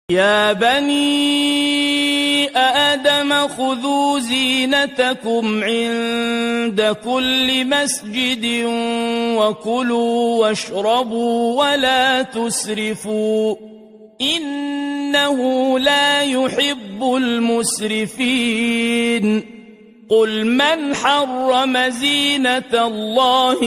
يا بني آدم خذوا زينتكم عند كل مسجد وكلوا واشربوا ولا تسرفوا إنه لا يحب المسرفين قل من حرم زينة الله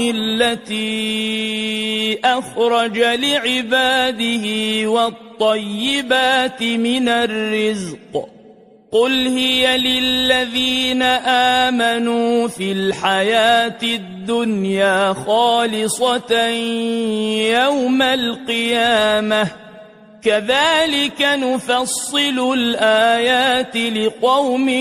التي أخرج لعباده والطيبات من الرزق قل هي للذين آمنوا في الحياة الدنيا خالصة يوم القيامة كذلك نفصل الآيات لقوم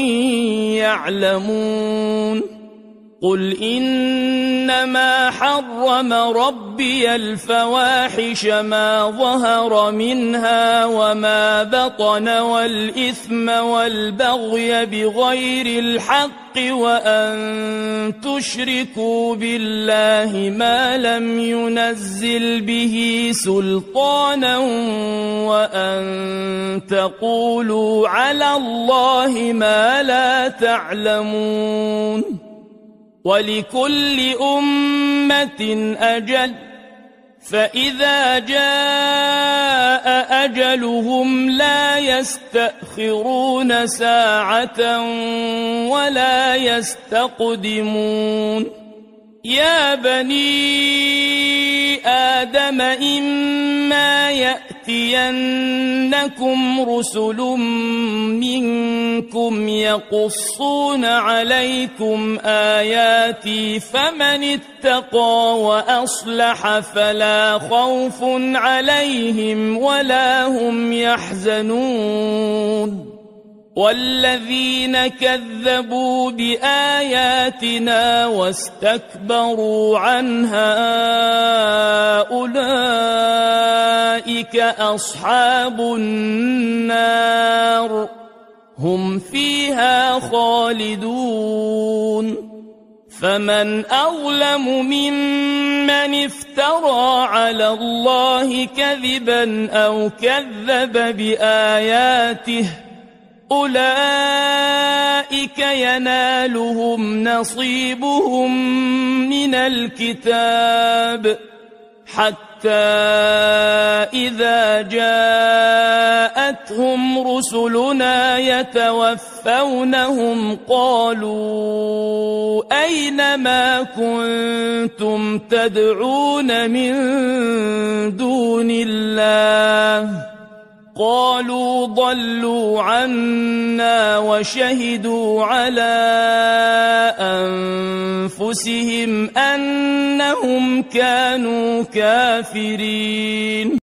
يعلمون قل إنما حرم ربي الفواحش ما ظهر منها وما بطن والإثم والبغي بغير الحق وأن تشركوا بالله ما لم ينزل به سلطانا وأن تقولوا على الله ما لا تعلمون ولكل أمة أجل فإذا جاء أجلهم لا يستأخرون ساعة ولا يستقدمون يا بني آدم إما يأتينكم رسل منكم يقصون عليكم آياتي فمن اتقى وأصلح فلا خوف عليهم ولا هم يحزنون والذين كذبوا بآياتنا واستكبروا عنها أولئك أصحاب النار هم فيها خالدون فمن أظلم ممن افترى على الله كذبا أو كذب بآياته أولئك ينالهم نصيبهم من الكتاب حتى إذا جاءتهم رسلنا يتوفونهم قالوا أين ما كنتم تدعون من دون الله قالوا ضلوا عنا وشهدوا على أنفسهم أنهم كانوا كافرين